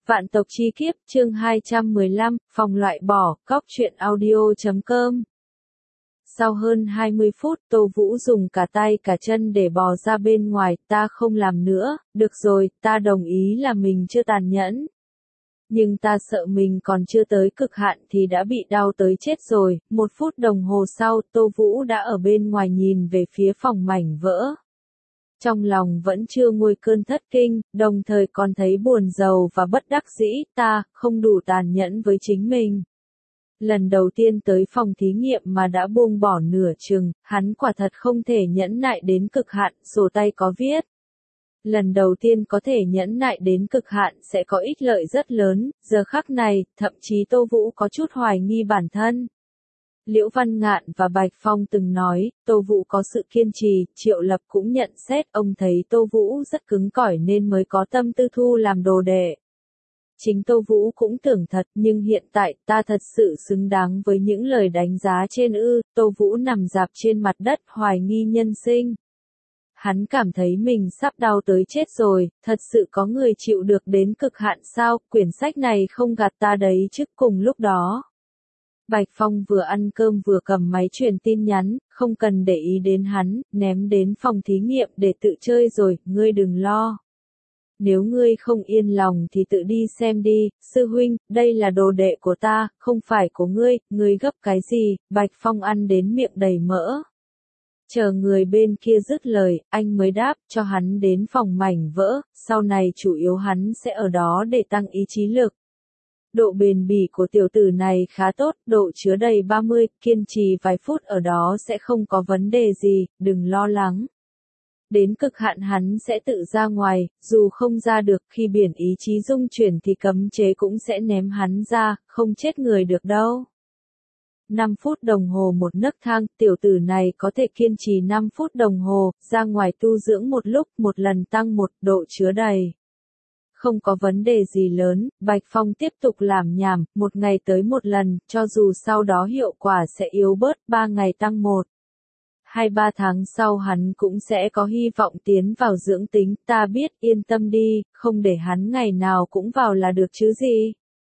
Vạn tộc chi kiếp, chương 215, phòng loại bỏ, cóc truyện audio.com. Sau hơn 20 phút, Tô Vũ dùng cả tay cả chân để bò ra bên ngoài, ta không làm nữa, được rồi, ta đồng ý là mình chưa tàn nhẫn. Nhưng ta sợ mình còn chưa tới cực hạn thì đã bị đau tới chết rồi. 1 phút đồng hồ sau, Tô Vũ đã ở bên ngoài nhìn về phía phòng mảnh vỡ. Trong lòng vẫn chưa nguôi cơn thất kinh, đồng thời còn thấy buồn rầu và bất đắc dĩ, ta không đủ tàn nhẫn với chính mình. Lần đầu tiên tới phòng thí nghiệm mà đã buông bỏ nửa chừng, hắn quả thật không thể nhẫn nại đến cực hạn, sổ tay có viết. Lần đầu tiên có thể nhẫn nại đến cực hạn sẽ có ích lợi rất lớn, giờ khắc này, thậm chí Tô Vũ có chút hoài nghi bản thân. Liễu Văn Ngạn và Bạch Phong từng nói, Tô Vũ có sự kiên trì, Triệu Lập cũng nhận xét ông thấy Tô Vũ rất cứng cỏi nên mới có tâm tư thu làm đồ đệ. Chính Tô Vũ cũng tưởng thật, nhưng hiện tại ta thật sự xứng đáng với những lời đánh giá trên ư. Tô Vũ nằm rạp trên mặt đất hoài nghi nhân sinh. Hắn cảm thấy mình sắp đau tới chết rồi, thật sự có người chịu được đến cực hạn sao, quyển sách này không gạt ta đấy chứ. Cùng lúc đó, Bạch Phong vừa ăn cơm vừa cầm máy truyền tin nhắn, không cần để ý đến hắn, ném đến phòng thí nghiệm để tự chơi rồi, ngươi đừng lo. Nếu ngươi không yên lòng thì tự đi xem đi, sư huynh, đây là đồ đệ của ta, không phải của ngươi gấp cái gì, Bạch Phong ăn đến miệng đầy mỡ. Chờ người bên kia dứt lời, anh mới đáp cho hắn đến phòng mảnh vỡ, sau này chủ yếu hắn sẽ ở đó để tăng ý chí lực. Độ bền bỉ của tiểu tử này khá tốt, độ chứa đầy 30, kiên trì vài phút ở đó sẽ không có vấn đề gì, đừng lo lắng. Đến cực hạn hắn sẽ tự ra ngoài, dù không ra được khi biển ý chí dung chuyển thì cấm chế cũng sẽ ném hắn ra, không chết người được đâu. 5 phút đồng hồ một nấc thang, tiểu tử này có thể kiên trì 5 phút đồng hồ, ra ngoài tu dưỡng một lúc, một lần tăng 1 độ chứa đầy. Không có vấn đề gì lớn, Bạch Phong tiếp tục làm nhảm, 1 ngày tới 1 lần, cho dù sau đó hiệu quả sẽ yếu bớt, 3 ngày tăng 1. 2-3 tháng sau hắn cũng sẽ có hy vọng tiến vào dưỡng tính, ta biết, yên tâm đi, không để hắn ngày nào cũng vào là được chứ gì.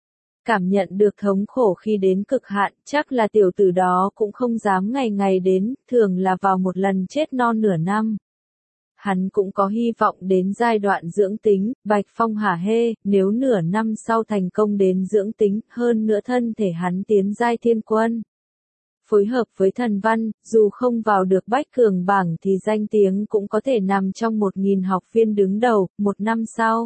Cảm nhận được thống khổ khi đến cực hạn, chắc là tiểu tử đó cũng không dám ngày ngày đến, thường là vào một lần chết non nửa năm. Hắn cũng có hy vọng đến giai đoạn dưỡng tính, Bạch Phong hả hê, nếu nửa năm sau thành công đến dưỡng tính, hơn nữa thân thể hắn tiến giai thiên quân. Phối hợp với thần văn, dù không vào được bách cường bảng thì danh tiếng cũng có thể nằm trong 1.000 học viên đứng đầu, 1 năm sau.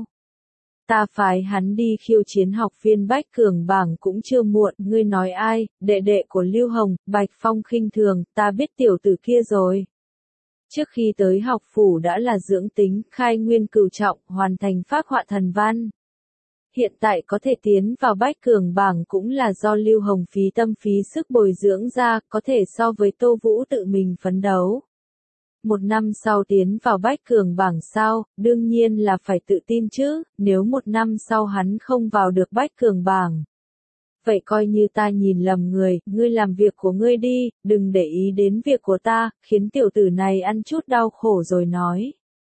Ta phái hắn đi khiêu chiến học viên bách cường bảng cũng chưa muộn, ngươi nói ai, đệ đệ của Lưu Hồng, Bạch Phong khinh thường, ta biết tiểu tử kia rồi. Trước khi tới học phủ đã là dưỡng tính, khai nguyên cửu trọng, hoàn thành phác họa thần văn. Hiện tại có thể tiến vào bách cường bảng cũng là do Lưu Hồng phí tâm phí sức bồi dưỡng ra, có thể so với Tô Vũ tự mình phấn đấu. 1 năm sau tiến vào bách cường bảng sao, đương nhiên là phải tự tin chứ, nếu 1 năm sau hắn không vào được bách cường bảng. Vậy coi như ta nhìn lầm người, ngươi làm việc của ngươi đi, đừng để ý đến việc của ta, khiến tiểu tử này ăn chút đau khổ rồi nói.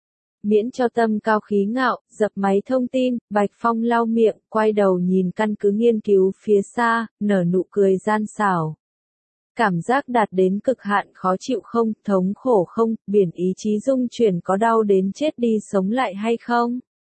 Miễn cho tâm cao khí ngạo, dập máy thông tin, Bạch Phong lau miệng, quay đầu nhìn căn cứ nghiên cứu phía xa, nở nụ cười gian xảo. Cảm giác đạt đến cực hạn khó chịu không, thống khổ không, biển ý chí dung chuyển có đau đến chết đi sống lại hay không?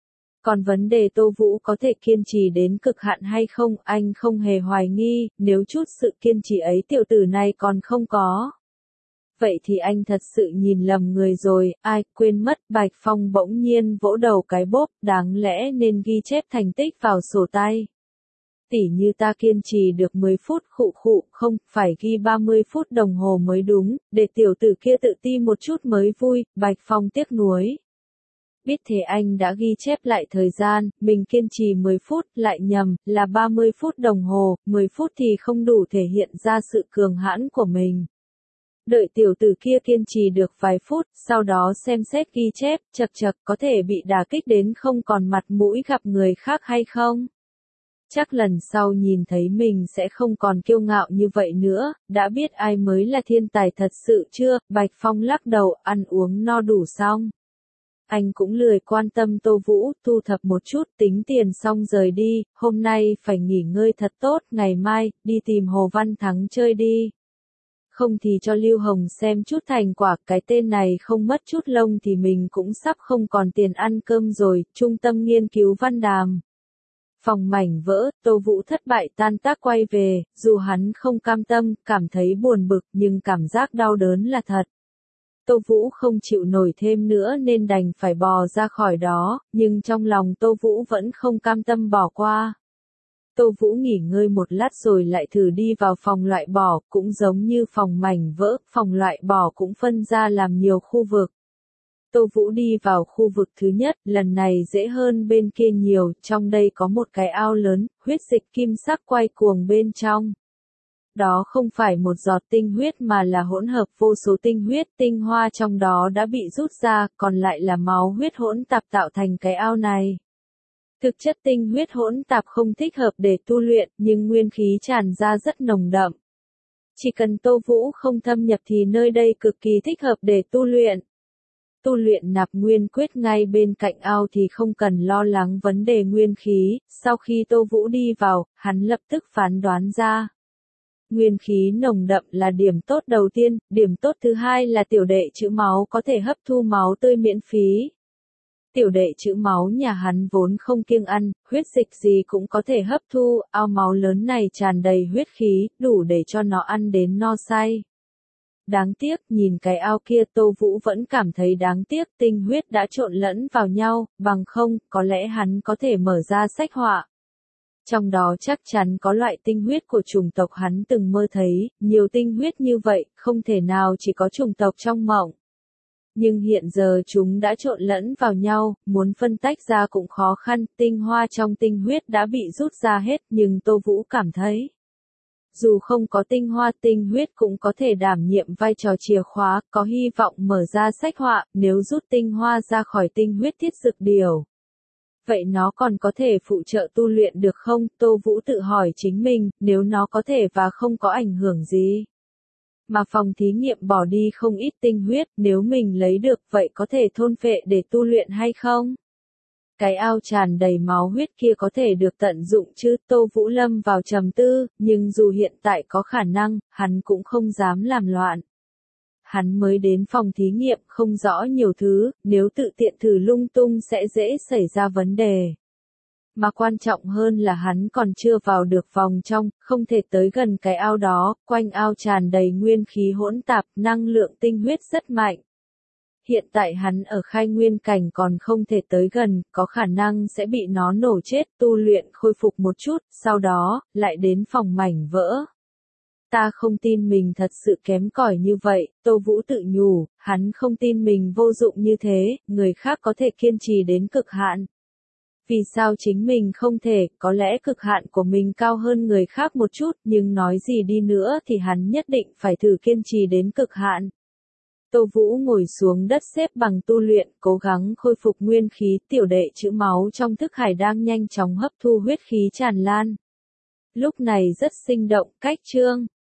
Còn vấn đề Tô Vũ có thể kiên trì đến cực hạn hay không, anh không hề hoài nghi, nếu chút sự kiên trì ấy tiểu tử này còn không có. Vậy thì anh thật sự nhìn lầm người rồi, ai, quên mất, Bạch Phong bỗng nhiên vỗ đầu cái bốp, đáng lẽ nên ghi chép thành tích vào sổ tay. Tỉ như ta kiên trì được 10 phút khụ, không, phải ghi 30 phút đồng hồ mới đúng, để tiểu tử kia tự ti một chút mới vui, Bạch Phong tiếc nuối. Biết thế anh đã ghi chép lại thời gian, mình kiên trì 10 phút, lại nhầm, là 30 phút đồng hồ, 10 phút thì không đủ thể hiện ra sự cường hãn của mình. Đợi tiểu tử kia kiên trì được vài phút, sau đó xem xét ghi chép, chật có thể bị đả kích đến không còn mặt mũi gặp người khác hay không? Chắc lần sau nhìn thấy mình sẽ không còn kiêu ngạo như vậy nữa, đã biết ai mới là thiên tài thật sự chưa? Bạch Phong lắc đầu, ăn uống no đủ xong. anh cũng lười quan tâm Tô Vũ, thu thập một chút, tính tiền xong rời đi, hôm nay phải nghỉ ngơi thật tốt, ngày mai, đi tìm Hồ Văn Thắng chơi đi. Không thì cho Lưu Hồng xem chút thành quả, cái tên này không mất chút lông thì mình cũng sắp không còn tiền ăn cơm rồi, Trung tâm nghiên cứu Văn Đàm. Phòng mảnh vỡ, Tô Vũ thất bại tan tác quay về, dù hắn không cam tâm, cảm thấy buồn bực nhưng cảm giác đau đớn là thật. Tô Vũ không chịu nổi thêm nữa nên đành phải bò ra khỏi đó, nhưng trong lòng Tô Vũ vẫn không cam tâm bỏ qua. Tô Vũ nghỉ ngơi một lát rồi lại thử đi vào phòng loại bỏ, cũng giống như phòng mảnh vỡ, phòng loại bỏ cũng phân ra làm nhiều khu vực. Tô Vũ đi vào khu vực thứ nhất, lần này dễ hơn bên kia nhiều, trong đây có một cái ao lớn, huyết dịch kim sắc quay cuồng bên trong. Đó không phải một giọt tinh huyết mà là hỗn hợp vô số tinh huyết, tinh hoa trong đó đã bị rút ra, còn lại là máu huyết hỗn tạp tạo thành cái ao này. Thực chất tinh huyết hỗn tạp không thích hợp để tu luyện, nhưng nguyên khí tràn ra rất nồng đậm. Chỉ cần Tô Vũ không thâm nhập thì nơi đây cực kỳ thích hợp để tu luyện. Tu luyện nạp nguyên quyết ngay bên cạnh ao thì không cần lo lắng vấn đề nguyên khí, sau khi Tô Vũ đi vào, hắn lập tức phán đoán ra. Nguyên khí nồng đậm là điểm tốt đầu tiên, điểm tốt thứ hai là tiểu đệ trữ máu có thể hấp thu máu tươi miễn phí. Tiểu đệ trữ máu nhà hắn vốn không kiêng ăn, huyết dịch gì cũng có thể hấp thu, ao máu lớn này tràn đầy huyết khí, đủ để cho nó ăn đến no say. Đáng tiếc, nhìn cái ao kia Tô Vũ vẫn cảm thấy đáng tiếc, tinh huyết đã trộn lẫn vào nhau, bằng không, có lẽ hắn có thể mở ra sách họa. Trong đó chắc chắn có loại tinh huyết của chủng tộc hắn từng mơ thấy, nhiều tinh huyết như vậy, không thể nào chỉ có chủng tộc trong mộng. Nhưng hiện giờ chúng đã trộn lẫn vào nhau, muốn phân tách ra cũng khó khăn, tinh hoa trong tinh huyết đã bị rút ra hết, nhưng Tô Vũ cảm thấy. Dù không có tinh hoa tinh huyết cũng có thể đảm nhiệm vai trò chìa khóa, có hy vọng mở ra sách họa, nếu rút tinh hoa ra khỏi tinh huyết thiết dược điều. Vậy nó còn có thể phụ trợ tu luyện được không? Tô Vũ tự hỏi chính mình, nếu nó có thể và không có ảnh hưởng gì. Mà phòng thí nghiệm bỏ đi không ít tinh huyết, nếu mình lấy được vậy có thể thôn phệ để tu luyện hay không? Cái ao tràn đầy máu huyết kia có thể được tận dụng chứ? Tô Vũ lâm vào trầm tư, nhưng dù hiện tại có khả năng, hắn cũng không dám làm loạn. Hắn mới đến phòng thí nghiệm không rõ nhiều thứ, nếu tự tiện thử lung tung sẽ dễ xảy ra vấn đề. Mà quan trọng hơn là hắn còn chưa vào được vòng trong, không thể tới gần cái ao đó, quanh ao tràn đầy nguyên khí hỗn tạp, năng lượng tinh huyết rất mạnh. Hiện tại hắn ở khai nguyên cảnh còn không thể tới gần, có khả năng sẽ bị nó nổ chết, tu luyện khôi phục một chút, sau đó, lại đến phòng mảnh vỡ. Ta không tin mình thật sự kém cỏi như vậy, Tô Vũ tự nhủ, hắn không tin mình vô dụng như thế, người khác có thể kiên trì đến cực hạn. Vì sao chính mình không thể, có lẽ cực hạn của mình cao hơn người khác một chút, nhưng nói gì đi nữa thì hắn nhất định phải thử kiên trì đến cực hạn. Tô Vũ ngồi xuống đất xếp bằng tu luyện, cố gắng khôi phục nguyên khí, tiểu đệ trữ máu trong thức hải đang nhanh chóng hấp thu huyết khí tràn lan. Lúc này rất sinh động, cách chương.